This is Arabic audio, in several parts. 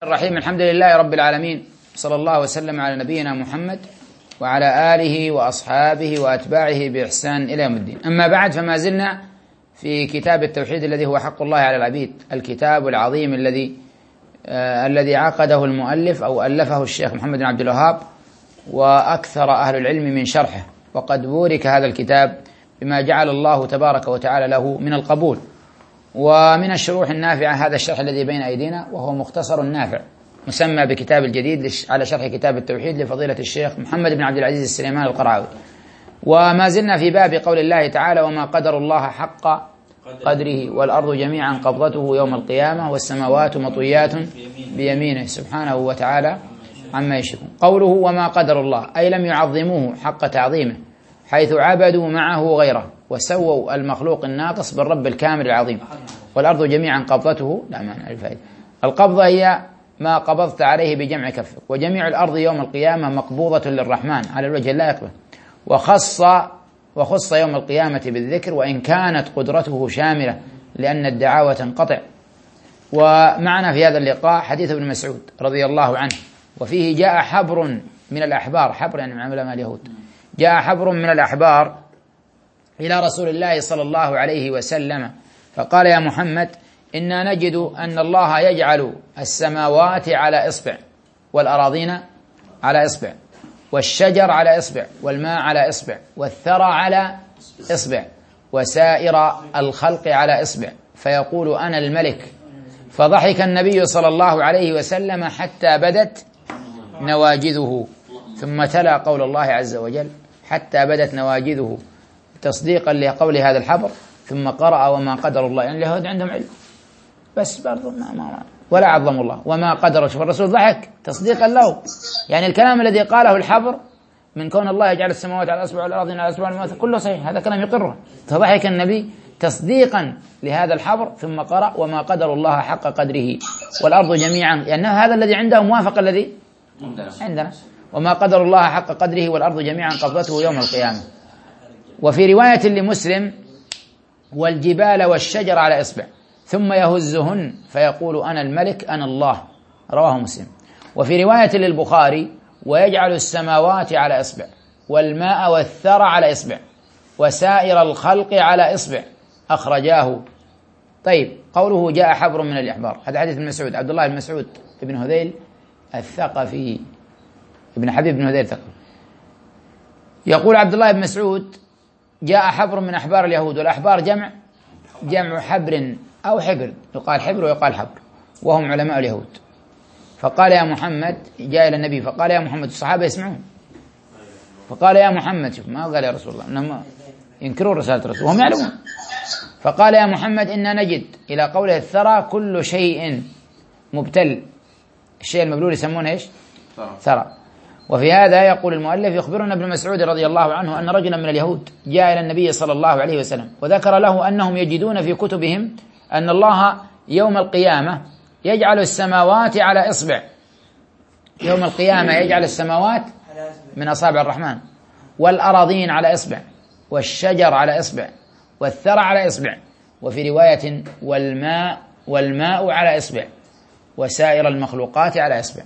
الرحيم. الحمد لله رب العالمين، صلى الله وسلم على نبينا محمد وعلى آله وأصحابه وأتباعه بإحسان إلى يوم الدين. أما بعد، فما زلنا في كتاب التوحيد الذي هو حق الله على العبيد، الكتاب العظيم الذي عقده المؤلف أو ألفه الشيخ محمد بن عبد الوهاب، وأكثر أهل العلم من شرحه، وقد بورك هذا الكتاب بما جعل الله تبارك وتعالى له من القبول ومن الشروح النافعة. هذا الشرح الذي بين أيدينا وهو مختصر نافع مسمى بكتاب الجديد على شرح كتاب التوحيد لفضيلة الشيخ محمد بن عبد العزيز السليمان القرعاوي. وما زلنا في باب قول الله تعالى: وما قدر الله حق قدره والأرض جميعا قبضته يوم القيامة والسماوات مطويات بيمينه سبحانه وتعالى عما يشركون. قوله وما قدر الله أي لم يعظموه حق تعظيمه، حيث عبدوا معه غيره وسووا المخلوق الناقص بالرب الكامل العظيم. والأرض جميعا قبضته، لا معنى الفائدة. القبضة هي ما قبضت عليه بجمع كفك، وجميع الأرض يوم القيامة مقبوضة للرحمن على الوجه اللائق به، وخص يوم القيامة بالذكر، وإن كانت قدرته شاملة لأن الدعاوى تنقطع. ومعنا في هذا اللقاء حديث ابن مسعود رضي الله عنه، وفيه جاء حبر من الأحبار، حبر يعني من علماء اليهود، جاء حبر من الأحبار إلى رسول الله صلى الله عليه وسلم فقال: يا محمد، إنا نجد أن الله يجعل السماوات على إصبع، والأراضين على إصبع، والشجر على إصبع، والماء على إصبع، والثرى على إصبع، وسائر الخلق على إصبع، فيقول أنا الملك. فضحك النبي صلى الله عليه وسلم حتى بدت نواجذه، ثم تلا قول الله عز وجل: حتى بدت نواجذه، تصديقا لقول هذا الحبر. ثم قرأ: وما قدر الله، يعني اليهود عندهم علم بس برضو ولا عظموا الله وما قدر. شوف الرسول ضحك تصديقا له، يعني الكلام الذي قاله الحبر من كون الله يجعل السماوات على الأصبع والأرض على الأصبع كله صحيح، هذا كلام يقره. فضحك النبي تصديقا لهذا الحبر، ثم قرأ: وما قدر الله حق قدره والأرض جميعا، لأن يعني هذا الذي عنده موافق الذي عندنا. وما قدر الله حق قدره والأرض جميعا قبضته يوم القيامة. وفي رواية لمسلم: والجبال والشجر على إصبع، ثم يهزهن فيقول أنا الملك أنا الله، رواه مسلم. وفي رواية للبخاري: ويجعل السماوات على إصبع، والماء والثرى على إصبع، وسائر الخلق على إصبع، أخرجاه. طيب، قوله جاء حبر من الأحبار، هذا حديث ابن مسعود، عبد الله بن مسعود بن هذيل الثقفي، ابن حبيب بن هذيل الثقفي. يقول عبد الله بن مسعود: جاء حبر من أحبار اليهود، والأحبار جمع حبر أو حبر، يقال حبر ويقال حبر، وهم علماء اليهود. فقال: يا محمد، جاء إلى النبي فقال: يا محمد، الصحابة يسمعون، فقال: يا محمد، شوف ما قال يا رسول الله، إنهم ينكرون رسالة الرسول وهم يعلمون. فقال: يا محمد، إنا نجد، إلى قوله الثرى كل شيء مبتل، الشيء المبلول يسمونه إيش؟ ثرى. وفي هذا يقول المؤلف: يخبرنا ابن مسعود رضي الله عنه أن رجلا من اليهود جاء إلى النبي صلى الله عليه وسلم، وذكر له أنهم يجدون في كتبهم أن الله يوم القيامة يجعل السماوات على إصبع، يوم القيامة يجعل السماوات من أصابع الرحمن، والأراضين على إصبع، والشجر على إصبع، والثرى على إصبع، وفي رواية والماء على إصبع، وسائر المخلوقات على إصبع،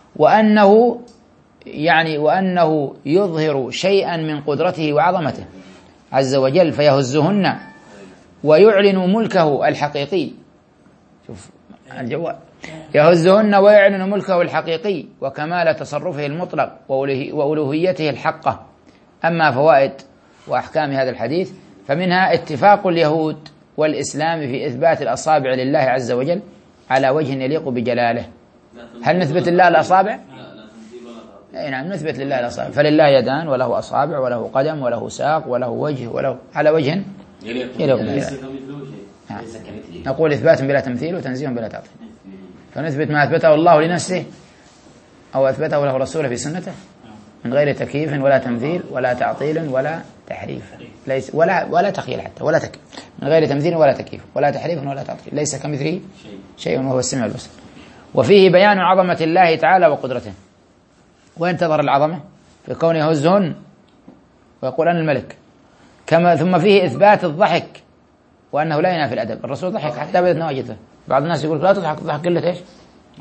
وأنه يظهر شيئا من قدرته وعظمته عز وجل فيهزهن ويعلن ملكه الحقيقي. شوف الجواب، يهزهن ويعلن ملكه الحقيقي وكمال تصرفه المطلق وألوهيته الحقة. أما فوائد وأحكام هذا الحديث فمنها اتفاق اليهود والإسلام في إثبات الأصابع لله عز وجل على وجه يليق بجلاله. هل نثبت لله الأصابع؟ أي نعم، نثبت لله الأصابع، فلله يدان وله أصابع وله قدم وله ساق وله وجه وله على وجه يليق بجلاله. نقول إثبات بلا تمثيل وتنزيه بلا تعطيل، فنثبت ما أثبته الله لنفسه أو أثبته له رسوله في سنته من غير تكييف ولا تمثيل ولا تعطيل ولا تحريف، ليس ولا تخيل حتى ولا تكييف، من غير تمثيل ولا تكييف ولا تحريف ولا تعطيل، ليس كمثله شيء وهو السميع البصير. وفيه بيان عظمة الله تعالى وقدرته، وين تظهر العظمة؟ في كونه يهزهن ويقول أنا الملك. ثم فيه إثبات الضحك وأنه لا ينافي الأدب. الرسول ضحك حتى بدت نواجذه. بعض الناس يقول لا تضحك، تضحك قلة إيش؟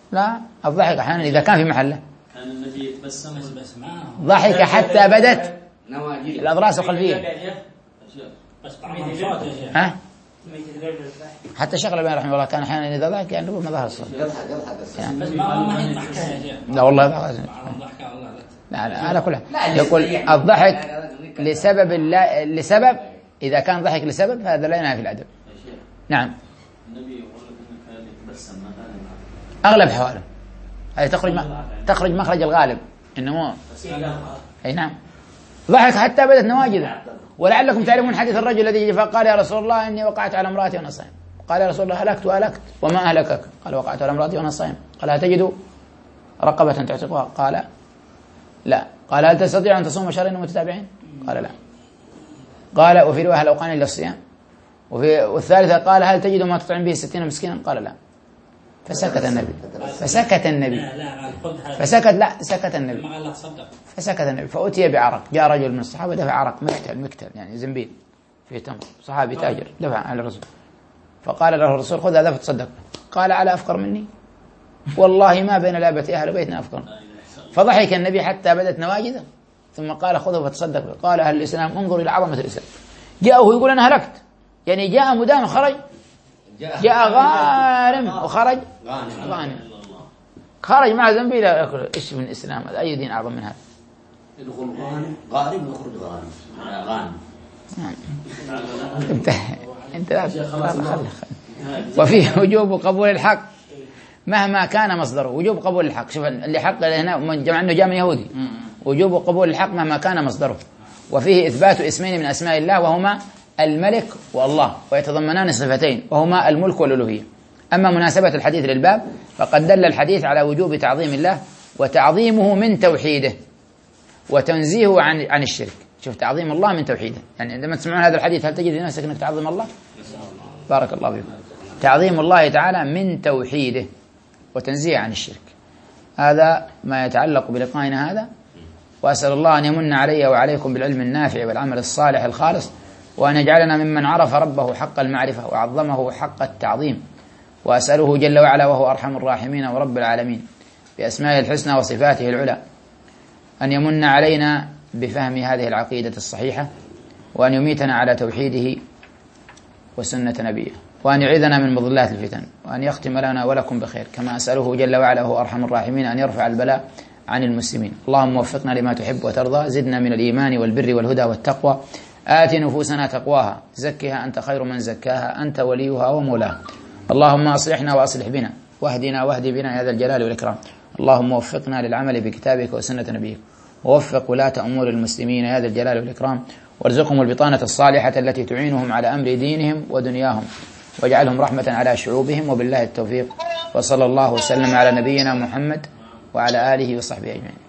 لا، الضحك أحيانا إذا كان في محله. كان النبي يتبسم بس معه ضحك حتى بدت الأضراس الخلفية. بس طعم صوت يا شيخ. ها؟ حتى شيخ الألباني رحمه الله كان أحيانا إذا ضحك يعني ما ظهر الصوت. بس ما هي ضحكة يا شيخ. لا والله ضحكة. والله لا على كل حال يقول الضحك لسبب إذا كان ضحك لسبب فهذا لا ينافي الأدب. نعم. النبي يقول لك إنه كان يتبسم أغلب حواله هذه تخرج مخرج الغالب إنه أي نعم. ضحك حتى بدت نواجذه. ولعلكم تعلمون حديث الرجل الذي فقال يا رسول الله إني وقعت على امرأتي وأنا صائم. قال يا رسول الله هلكت وما أهلكك؟ قال وقعت على امرأتي وأنا صائم. قال هل تجد رقبة تعتقها؟ قال لا. قال هل تستطيع أن تصوم شهرين متتابعين؟ قال لا. قال وفي رواية لو قال إلا الصيام. والثالثة قال هل تجد ما تطعم به 60 مسكينا؟ قال لا. فسكت النبي فأتي بعرق. جاء رجل من الصحابة دفع عرق مكتل يعني زنبيل فيه تمر، صحابي تاجر دفع على الرسول. فقال له الرسول خذ هذا فتصدق. قال على أفقر مني؟ والله ما بين لابتي أهل بيتنا أفقر. فضحك النبي حتى بدت نواجذه ثم قال خذه فتصدق. قال أهل الإسلام انظر إلى عظمة الإسلام. جاءه يقول أنا هلكت، يعني جاء مدان خرج، جاء غارم وخرج غانم، خرج مع زنبيل يأكل. إيش من الإسلام هذا؟ أي دين أعظم من هذا؟ يدخل غارم ويخرج غانم. انت لا وفيه وجوب قبول الحق مهما كان مصدره. وجوب قبول الحق، شوف اللي حق هنا من جمع انه جاء من يهودي. وجوب قبول الحق مهما كان مصدره. وفيه إثبات اسمين من أسماء الله وهما الملك والله، ويتضمنان صفتين وهما الملك والألوهية. أما مناسبة الحديث للباب فقد دل الحديث على وجوب تعظيم الله وتعظيمه من توحيده وتنزيهه عن الشرك. شوف تعظيم الله من توحيده، يعني عندما تسمعون هذا الحديث هل تجد نفسك أنك تعظم الله؟ بارك الله فيكم. تعظيم الله تعالى من توحيده وتنزيه عن الشرك. هذا ما يتعلق بلقائنا هذا، وأسأل الله أن يمن علي وعليكم بالعلم النافع والعمل الصالح الخالص، وأن يجعلنا ممن عرف ربه حق المعرفة وعظمه حق التعظيم. وأسأله جل وعلا وهو أرحم الراحمين ورب العالمين بأسمائه الحسنى وصفاته العلى أن يمن علينا بفهم هذه العقيدة الصحيحة، وأن يميتنا على توحيده وسنة نبيه، وأن يعيذنا من مضلات الفتن، وأن يختم لنا ولكم بخير. كما أسأله جل وعلا وهو أرحم الراحمين أن يرفع البلاء عن المسلمين. اللهم وفقنا لما تحب وترضى، زدنا من الإيمان والبر والهدى والتقوى، آت نفوسنا تقواها، زكها أنت خير من زكاها، أنت وليها ومولاها. اللهم أصلحنا وأصلح بنا، واهدنا واهد بنا يا ذا الجلال والإكرام. اللهم وفقنا للعمل بكتابك وسنة نبيك، ووفق ولاة أمور المسلمين يا ذا الجلال والإكرام، وارزقهم البطانة الصالحة التي تعينهم على أمر دينهم ودنياهم، واجعلهم رحمة على شعوبهم، وبالله التوفيق. وصلى الله وسلم على نبينا محمد وعلى آله وصحبه أجمعين.